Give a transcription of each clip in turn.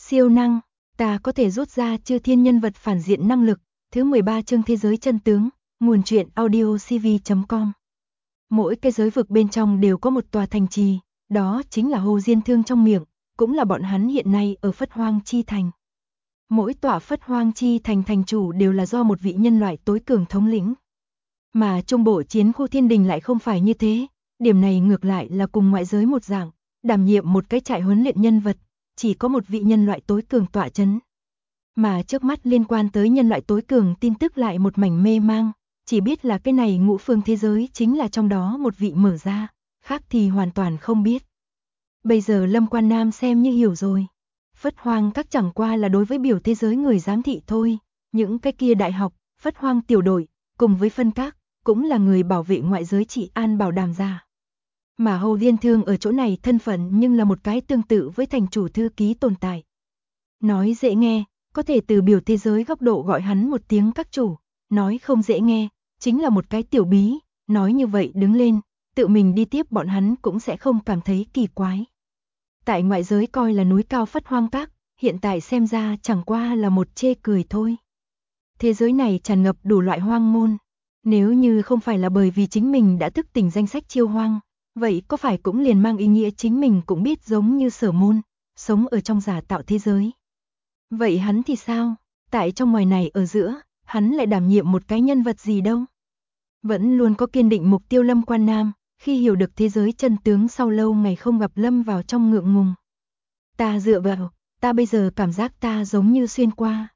Siêu năng, ta có thể rút ra chư thiên nhân vật phản diện năng lực, thứ 13 chương thế giới chân tướng, nguồn truyện audio cv.com. Mỗi cái giới vực bên trong đều có một tòa thành trì, đó chính là Hồ Diên Thương trong miệng, cũng là bọn hắn hiện nay ở Phất Hoang Chi Thành. Mỗi tòa Phất Hoang Chi Thành thành chủ đều là do một vị nhân loại tối cường thống lĩnh. Mà trung bộ chiến khu Thiên Đình lại không phải như thế, điểm này ngược lại là cùng ngoại giới một dạng, đảm nhiệm một cái trại huấn luyện nhân vật, chỉ có một vị nhân loại tối cường tọa chấn. Mà trước mắt liên quan tới nhân loại tối cường tin tức lại một mảnh mê mang, chỉ biết là cái này ngũ phương thế giới chính là trong đó một vị mở ra, khác thì hoàn toàn không biết. Bây giờ Lâm Quan Nam xem như hiểu rồi. Phất Hoang Các chẳng qua là đối với biểu thế giới người giám thị thôi, những cái kia đại học, Phất Hoang tiểu đội, cùng với phân các, cũng là người bảo vệ ngoại giới trị an bảo đảm ra. Mà Hồ Diên Thương ở chỗ này thân phận nhưng là một cái tương tự với thành chủ thư ký tồn tại. Nói dễ nghe, có thể từ biểu thế giới góc độ gọi hắn một tiếng các chủ, nói không dễ nghe, chính là một cái tiểu bí, nói như vậy đứng lên, tự mình đi tiếp bọn hắn cũng sẽ không cảm thấy kỳ quái. Tại ngoại giới coi là núi cao Phất Hoang Các, hiện tại xem ra chẳng qua là một chê cười thôi. Thế giới này tràn ngập đủ loại hoang môn, nếu như không phải là bởi vì chính mình đã thức tỉnh danh sách chiêu hoang, vậy có phải cũng liền mang ý nghĩa chính mình cũng biết giống như Sở Môn, sống ở trong giả tạo thế giới. Vậy hắn thì sao? Tại trong ngoài này ở giữa, hắn lại đảm nhiệm một cái nhân vật gì đâu? Vẫn luôn có kiên định mục tiêu Lâm Quan Nam, khi hiểu được thế giới chân tướng sau lâu ngày không gặp lâm vào trong ngượng ngùng. Ta dựa vào, ta bây giờ cảm giác ta giống như xuyên qua.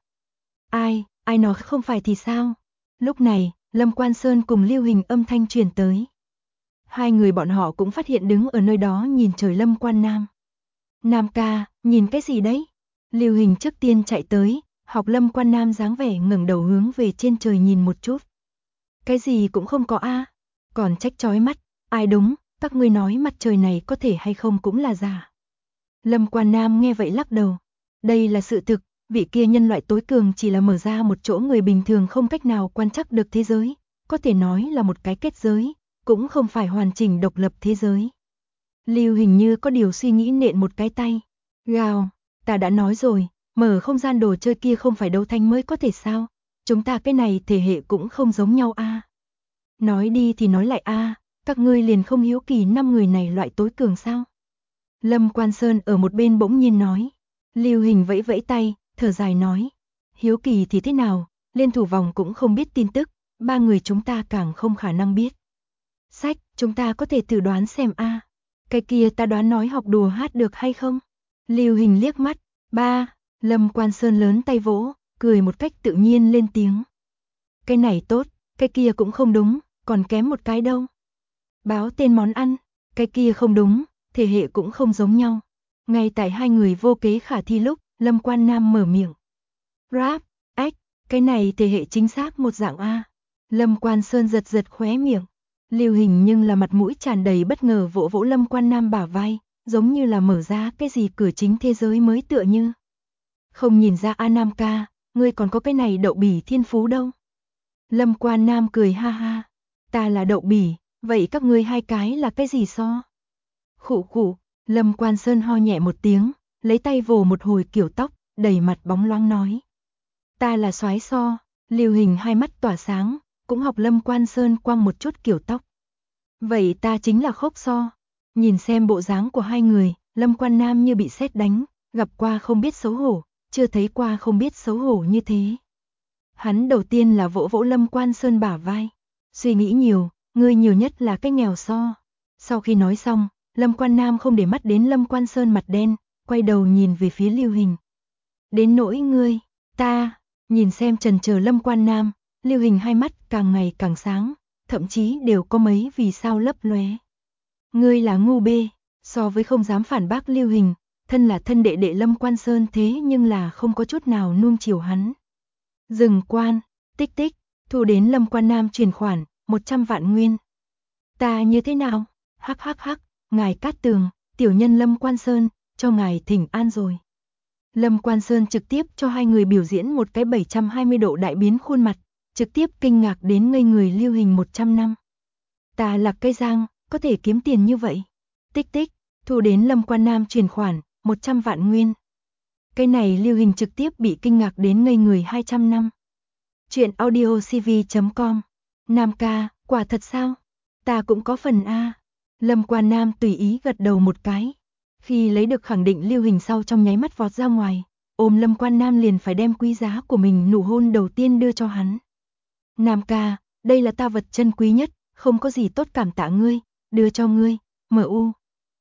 Ai nói không phải thì sao? Lúc này, Lâm Quan Sơn cùng Lưu Hình âm thanh truyền tới. Hai người bọn họ cũng phát hiện đứng ở nơi đó nhìn trời Lâm Quan Nam. Nam ca, nhìn cái gì đấy? Lưu Hình trước tiên chạy tới, học Lâm Quan Nam dáng vẻ ngẩng đầu hướng về trên trời nhìn một chút. Cái gì cũng không có a, còn trách chói mắt, ai đúng, các ngươi nói mặt trời này có thể hay không cũng là giả. Lâm Quan Nam nghe vậy lắc đầu, đây là sự thực, vị kia nhân loại tối cường chỉ là mở ra một chỗ người bình thường không cách nào quan trắc được thế giới, có thể nói là một cái kết giới, cũng không phải hoàn chỉnh độc lập thế giới. Lưu Hình như có điều suy nghĩ nện một cái tay, gào, ta đã nói rồi, mở không gian đồ chơi kia không phải đấu thanh mới có thể sao, chúng ta cái này thể hệ cũng không giống nhau a. Nói đi thì nói lại a, các ngươi liền không hiếu kỳ 5 người này loại tối cường sao? Lâm Quan Sơn ở một bên bỗng nhiên nói. Lưu Hình vẫy vẫy tay, thở dài nói. Hiếu kỳ thì thế nào, liên thủ vòng cũng không biết tin tức, 3 người chúng ta càng không khả năng biết. Sách, chúng ta có thể thử đoán xem a. Cái kia ta đoán nói học đùa hát được hay không? Lưu Hình liếc mắt, ba, Lâm Quan Sơn lớn tay vỗ, cười một cách tự nhiên lên tiếng. Cái này tốt, cái kia cũng không đúng, còn kém một cái đâu. Báo tên món ăn, cái kia không đúng, thể hệ cũng không giống nhau. Ngay tại hai người vô kế khả thi lúc, Lâm Quan Nam mở miệng. Rap, ếch, cái này thể hệ chính xác một dạng A. Lâm Quan Sơn giật giật khóe miệng. Lưu Hình nhưng là mặt mũi tràn đầy bất ngờ vỗ vỗ Lâm Quan Nam bả vai, giống như là mở ra cái gì cửa chính thế giới mới tựa như. Không nhìn ra A Nam ca, ngươi còn có cái này đậu bỉ thiên phú đâu. Lâm Quan Nam cười ha ha, ta là đậu bỉ, vậy các ngươi hai cái là cái gì so? Khụ khụ, Lâm Quan Sơn ho nhẹ một tiếng, lấy tay vồ một hồi kiểu tóc, đầy mặt bóng loáng nói. Ta là soái so, Lưu Hình hai mắt tỏa sáng, cũng học Lâm Quan Sơn quăng một chút kiểu tóc. Vậy ta chính là khốc so. Nhìn xem bộ dáng của hai người, Lâm Quan Nam như bị sét đánh, gặp qua không biết xấu hổ, chưa thấy qua không biết xấu hổ như thế. Hắn đầu tiên là vỗ vỗ Lâm Quan Sơn bả vai. Suy nghĩ nhiều, ngươi nhiều nhất là cái nghèo so. Sau khi nói xong, Lâm Quan Nam không để mắt đến Lâm Quan Sơn mặt đen, quay đầu nhìn về phía Lưu Hình. Đến nỗi ngươi, ta, nhìn xem trần chờ Lâm Quan Nam, Lưu Hình hai mắt càng ngày càng sáng, thậm chí đều có mấy vì sao lấp lóe. Ngươi là ngu bê, so với không dám phản bác Lưu Hình, thân là thân đệ đệ Lâm Quan Sơn thế nhưng là không có chút nào nuông chiều hắn. Dừng quan, tích tích, thu đến Lâm Quan Nam chuyển khoản, 100 vạn nguyên. Ta như thế nào? Hắc hắc hắc, ngài Cát Tường, tiểu nhân Lâm Quan Sơn, cho ngài thỉnh an rồi. Lâm Quan Sơn trực tiếp cho hai người biểu diễn một cái 720 độ đại biến khuôn mặt, trực tiếp kinh ngạc đến ngây người Lưu Hình 100 năm. Ta Lạc Cây Giang, có thể kiếm tiền như vậy. Tích tích, thu đến Lâm Quan Nam chuyển khoản, 100 vạn nguyên. Cái này Lưu Hình trực tiếp bị kinh ngạc đến ngây người 200 năm. Chuyện audiocv.com. Nam ca, quả thật sao? Ta cũng có phần a. Lâm Quan Nam tùy ý gật đầu một cái. Khi lấy được khẳng định Lưu Hình sau trong nháy mắt vọt ra ngoài, ôm Lâm Quan Nam liền phải đem quý giá của mình nụ hôn đầu tiên đưa cho hắn. Nam ca, đây là ta vật chân quý nhất, không có gì tốt cảm tạ ngươi, đưa cho ngươi, MU.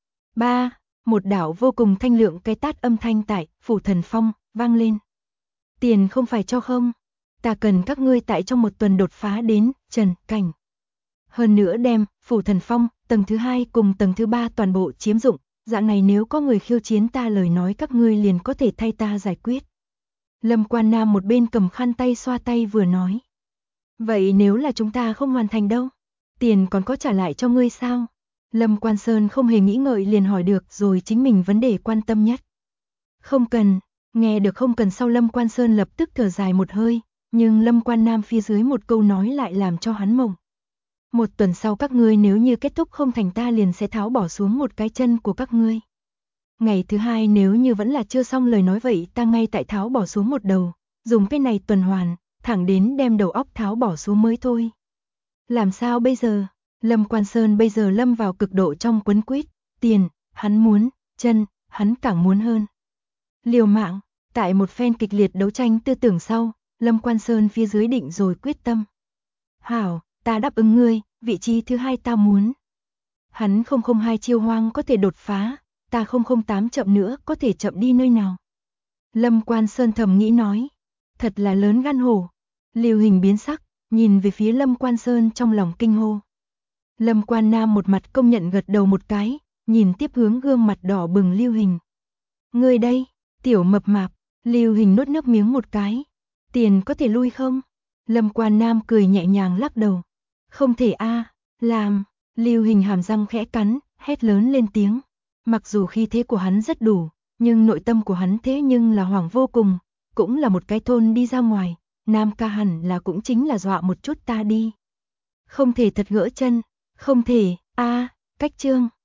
3. Một đạo vô cùng thanh lượng cái tát âm thanh tại Phủ Thần Phong vang lên. Tiền không phải cho không, ta cần các ngươi tại trong một tuần đột phá đến trần cảnh. Hơn nữa đem Phủ Thần Phong tầng thứ 2 cùng tầng thứ 3 toàn bộ chiếm dụng, dạng này nếu có người khiêu chiến ta lời nói các ngươi liền có thể thay ta giải quyết. Lâm Quan Nam một bên cầm khăn tay xoa tay vừa nói. Vậy nếu là chúng ta không hoàn thành đâu? Tiền còn có trả lại cho ngươi sao? Lâm Quan Sơn không hề nghĩ ngợi liền hỏi được rồi chính mình vấn đề quan tâm nhất. Không cần, nghe được không cần sau Lâm Quan Sơn lập tức thở dài một hơi, nhưng Lâm Quan Nam phía dưới một câu nói lại làm cho hắn mộng. Một tuần sau các ngươi nếu như kết thúc không thành ta liền sẽ tháo bỏ xuống một cái chân của các ngươi. Ngày thứ 2 nếu như vẫn là chưa xong lời nói vậy ta ngay tại tháo bỏ xuống một đầu, dùng cái này tuần hoàn, thẳng đến đem đầu óc tháo bỏ xuống mới thôi. Làm sao bây giờ? Lâm Quan Sơn bây giờ lâm vào cực độ trong quấn quýt, tiền, hắn muốn, chân, hắn càng muốn hơn. Liều mạng, tại một phen kịch liệt đấu tranh tư tưởng sau, Lâm Quan Sơn phía dưới định rồi quyết tâm. Hảo, ta đáp ứng ngươi, vị trí thứ 2 ta muốn. Hắn 002 chiêu hoang có thể đột phá, ta 008 chậm nữa có thể chậm đi nơi nào. Lâm Quan Sơn thầm nghĩ nói, thật là lớn gan hổ. Lưu Hình biến sắc, nhìn về phía Lâm Quan Sơn trong lòng kinh hô. Lâm Quan Nam một mặt công nhận gật đầu một cái, nhìn tiếp hướng gương mặt đỏ bừng Lưu Hình. Ngươi đây, tiểu mập mạp, Lưu Hình nuốt nước miếng một cái. Tiền có thể lui không? Lâm Quan Nam cười nhẹ nhàng lắc đầu. Không thể a, làm. Lưu Hình hàm răng khẽ cắn, hét lớn lên tiếng. Mặc dù khí thế của hắn rất đủ, nhưng nội tâm của hắn thế nhưng là hoảng vô cùng, cũng là một cái thôn đi ra ngoài, Nam ca hẳn là cũng chính là dọa một chút ta đi. Không thể thật gỡ chân, không thể, cách chương.